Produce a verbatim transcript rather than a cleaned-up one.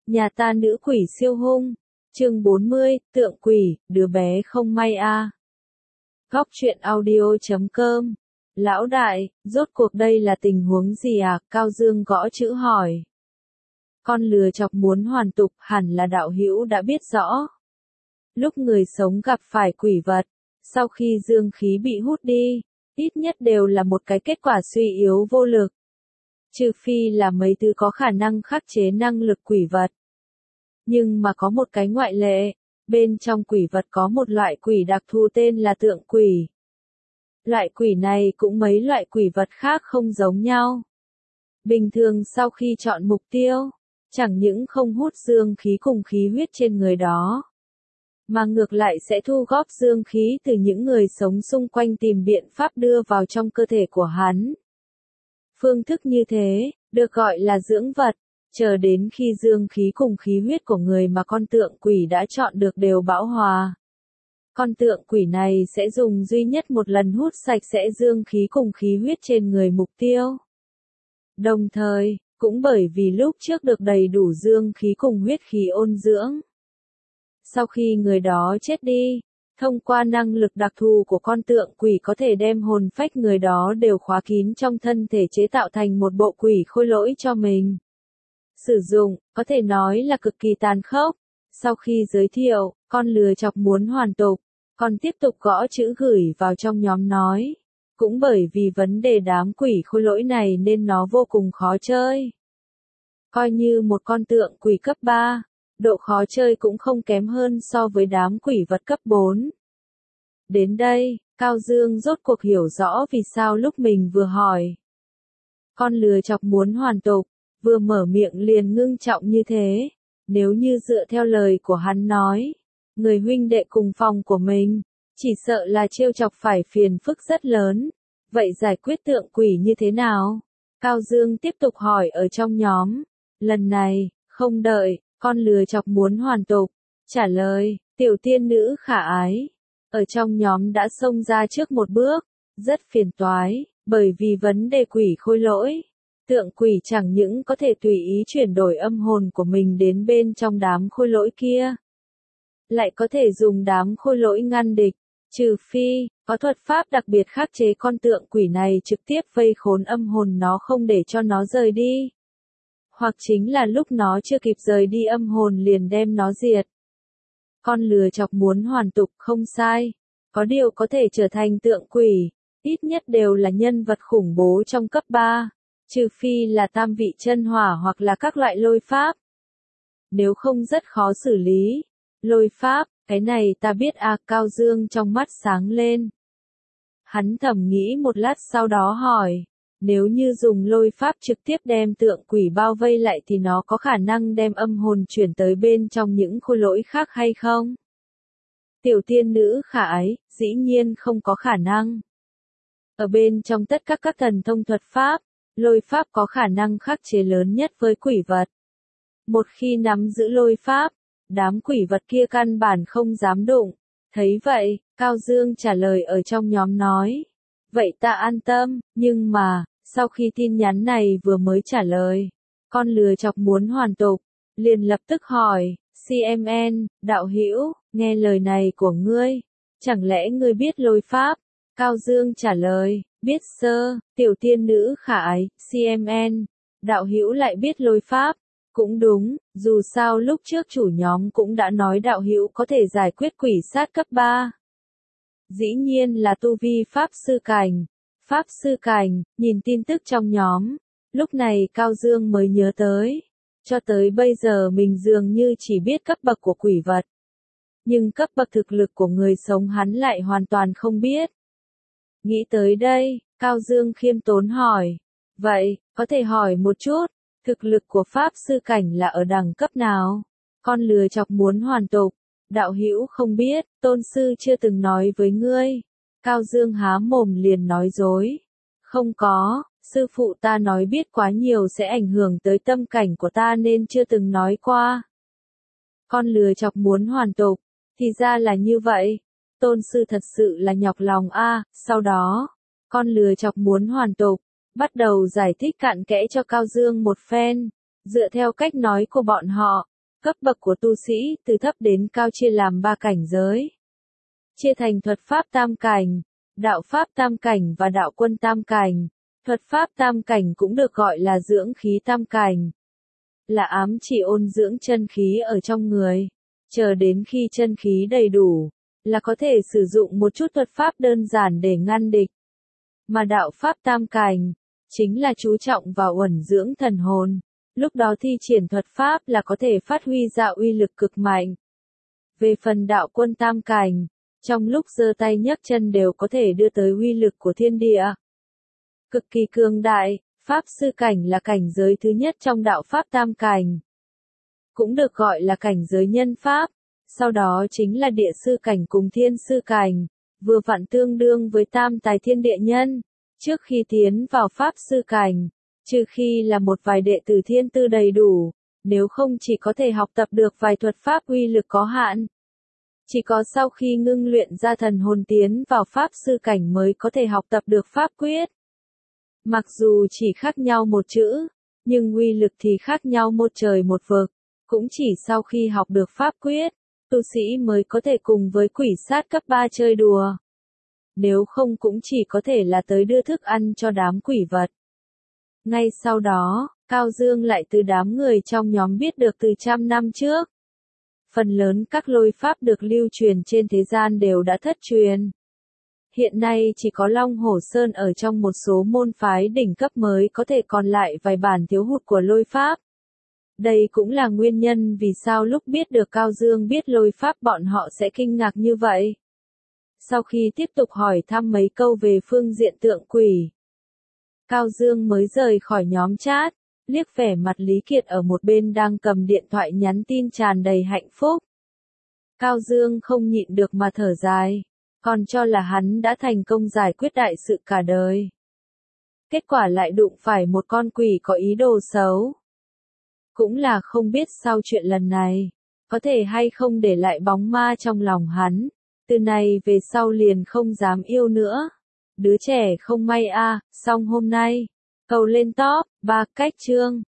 Nhà ta nữ quỷ siêu hung. Chương bốn mươi, tượng quỷ, đứa bé không may a. À. Góc truyện audio chấm com. Lão đại, rốt cuộc đây là tình huống gì à? Cao Dương gõ chữ hỏi. Con lừa chọc muốn hoàn tục, hẳn là đạo hữu đã biết rõ. Lúc người sống gặp phải quỷ vật, sau khi dương khí bị hút đi, ít nhất đều là một cái kết quả suy yếu vô lực. Trừ phi là mấy thứ có khả năng khắc chế năng lực quỷ vật. Nhưng mà có một cái ngoại lệ, bên trong quỷ vật có một loại quỷ đặc thù tên là tượng quỷ. Loại quỷ này cũng mấy loại quỷ vật khác không giống nhau. Bình thường sau khi chọn mục tiêu, chẳng những không hút dương khí cùng khí huyết trên người đó, mà ngược lại sẽ thu góp dương khí từ những người sống xung quanh tìm biện pháp đưa vào trong cơ thể của hắn. Phương thức như thế, được gọi là dưỡng vật, chờ đến khi dương khí cùng khí huyết của người mà con tượng quỷ đã chọn được đều bão hòa. Con tượng quỷ này sẽ dùng duy nhất một lần hút sạch sẽ dương khí cùng khí huyết trên người mục tiêu. Đồng thời, cũng bởi vì lúc trước được đầy đủ dương khí cùng huyết khí ôn dưỡng. Sau khi người đó chết đi, thông qua năng lực đặc thù của con tượng quỷ có thể đem hồn phách người đó đều khóa kín trong thân thể chế tạo thành một bộ quỷ khôi lỗi cho mình. Sử dụng, có thể nói là cực kỳ tàn khốc. Sau khi giới thiệu, con lừa chọc muốn hoàn tục, còn tiếp tục gõ chữ gửi vào trong nhóm nói. Cũng bởi vì vấn đề đám quỷ khôi lỗi này nên nó vô cùng khó chơi. Coi như một con tượng quỷ cấp ba, độ khó chơi cũng không kém hơn so với đám quỷ vật cấp bốn. Đến đây, Cao Dương rốt cuộc hiểu rõ vì sao lúc mình vừa hỏi. Con lừa chọc muốn hoàn tục, vừa mở miệng liền ngưng trọng như thế. Nếu như dựa theo lời của hắn nói, người huynh đệ cùng phòng của mình, chỉ sợ là trêu chọc phải phiền phức rất lớn. Vậy giải quyết tượng quỷ như thế nào? Cao Dương tiếp tục hỏi ở trong nhóm. Lần này, không đợi, con lừa chọc muốn hoàn tục. Trả lời, tiểu tiên nữ khả ái. Ở trong nhóm đã xông ra trước một bước. Rất phiền toái, bởi vì vấn đề quỷ khôi lỗi. Tượng quỷ chẳng những có thể tùy ý chuyển đổi âm hồn của mình đến bên trong đám khôi lỗi kia. Lại có thể dùng đám khôi lỗi ngăn địch. Trừ phi, có thuật pháp đặc biệt khắc chế con tượng quỷ này trực tiếp vây khốn âm hồn nó không để cho nó rời đi. Hoặc chính là lúc nó chưa kịp rời đi âm hồn liền đem nó diệt. Con lừa chọc muốn hoàn tục không sai. Có điều có thể trở thành tượng quỷ, ít nhất đều là nhân vật khủng bố trong cấp ba. Trừ phi là tam vị chân hỏa hoặc là các loại lôi pháp. Nếu không rất khó xử lý. Lôi pháp, cái này ta biết à. Cao Dương trong mắt sáng lên. Hắn thầm nghĩ một lát sau đó hỏi. Nếu như dùng lôi pháp trực tiếp đem tượng quỷ bao vây lại thì nó có khả năng đem âm hồn chuyển tới bên trong những khôi lỗi khác hay không? Tiểu tiên nữ khả ái, dĩ nhiên không có khả năng. Ở bên trong tất cả các thần thông thuật pháp, lôi pháp có khả năng khắc chế lớn nhất với quỷ vật. Một khi nắm giữ lôi pháp, đám quỷ vật kia căn bản không dám đụng. Thấy vậy, Cao Dương trả lời ở trong nhóm nói. Vậy ta an tâm, nhưng mà, sau khi tin nhắn này vừa mới trả lời, con lừa chọc muốn hoàn tục, liền lập tức hỏi, xê em en, đạo hữu, nghe lời này của ngươi, chẳng lẽ ngươi biết lôi pháp? Cao Dương trả lời, biết sơ, tiểu tiên nữ khả ái, xê em en, đạo hữu lại biết lôi pháp. Cũng đúng, dù sao lúc trước chủ nhóm cũng đã nói đạo hữu có thể giải quyết quỷ sát cấp ba. Dĩ nhiên là tu vi pháp sư cảnh. Pháp sư cảnh, nhìn tin tức trong nhóm. Lúc này Cao Dương mới nhớ tới. Cho tới bây giờ mình dường như chỉ biết cấp bậc của quỷ vật. Nhưng cấp bậc thực lực của người sống hắn lại hoàn toàn không biết. Nghĩ tới đây, Cao Dương khiêm tốn hỏi. Vậy, có thể hỏi một chút. Thực lực của pháp sư cảnh là ở đẳng cấp nào? Con lừa chọc muốn hoàn tục. Đạo hữu không biết, tôn sư chưa từng nói với ngươi. Cao Dương há mồm liền nói dối. Không có, sư phụ ta nói biết quá nhiều sẽ ảnh hưởng tới tâm cảnh của ta nên chưa từng nói qua. Con lừa chọc muốn hoàn tục, thì ra là như vậy. Tôn sư thật sự là nhọc lòng a. À. Sau đó, con lừa chọc muốn hoàn tục, bắt đầu giải thích cặn kẽ cho Cao Dương một phen. Dựa theo cách nói của bọn họ, Cấp bậc của tu sĩ, từ thấp đến cao chia làm ba cảnh giới. Chia thành thuật pháp tam cảnh, đạo pháp tam cảnh và đạo quân tam cảnh. Thuật pháp tam cảnh cũng được gọi là dưỡng khí tam cảnh. Là ám chỉ ôn dưỡng chân khí ở trong người. Chờ đến khi chân khí đầy đủ, là có thể sử dụng một chút thuật pháp đơn giản để ngăn địch. Mà đạo pháp tam cảnh, chính là chú trọng vào uẩn dưỡng thần hồn. Lúc đó thi triển thuật pháp là có thể phát huy ra uy lực cực mạnh. Về phần đạo quân tam cảnh, trong lúc giơ tay nhấc chân đều có thể đưa tới uy lực của thiên địa. Cực kỳ cường đại, pháp sư cảnh là cảnh giới thứ nhất trong đạo pháp tam cảnh. Cũng được gọi là cảnh giới nhân pháp, sau đó chính là địa sư cảnh cùng thiên sư cảnh, vừa vặn tương đương với tam tài thiên địa nhân. Trước khi tiến vào pháp sư cảnh, trừ khi là một vài đệ tử thiên tư đầy đủ, nếu không chỉ có thể học tập được vài thuật pháp uy lực có hạn. Chỉ có sau khi ngưng luyện ra thần hồn tiến vào pháp sư cảnh mới có thể học tập được pháp quyết. Mặc dù chỉ khác nhau một chữ, nhưng uy lực thì khác nhau một trời một vực, cũng chỉ sau khi học được pháp quyết, tu sĩ mới có thể cùng với quỷ sát cấp ba chơi đùa. Nếu không cũng chỉ có thể là tới đưa thức ăn cho đám quỷ vật. Ngay sau đó, Cao Dương lại từ đám người trong nhóm biết được từ trăm năm trước. Phần lớn các lôi pháp được lưu truyền trên thế gian đều đã thất truyền. Hiện nay chỉ có Long Hổ Sơn ở trong một số môn phái đỉnh cấp mới có thể còn lại vài bản thiếu hụt của lôi pháp. Đây cũng là nguyên nhân vì sao lúc biết được Cao Dương biết lôi pháp bọn họ sẽ kinh ngạc như vậy. Sau khi tiếp tục hỏi thăm mấy câu về phương diện tượng quỷ, Cao Dương mới rời khỏi nhóm chat, liếc vẻ mặt Lý Kiệt ở một bên đang cầm điện thoại nhắn tin tràn đầy hạnh phúc. Cao Dương không nhịn được mà thở dài, còn cho là hắn đã thành công giải quyết đại sự cả đời. Kết quả lại đụng phải một con quỷ có ý đồ xấu. Cũng là không biết sau chuyện lần này, có thể hay không để lại bóng ma trong lòng hắn, từ này về sau liền không dám yêu nữa. Đứa trẻ không may a, à, xong hôm nay, cầu lên top, ba cách chương.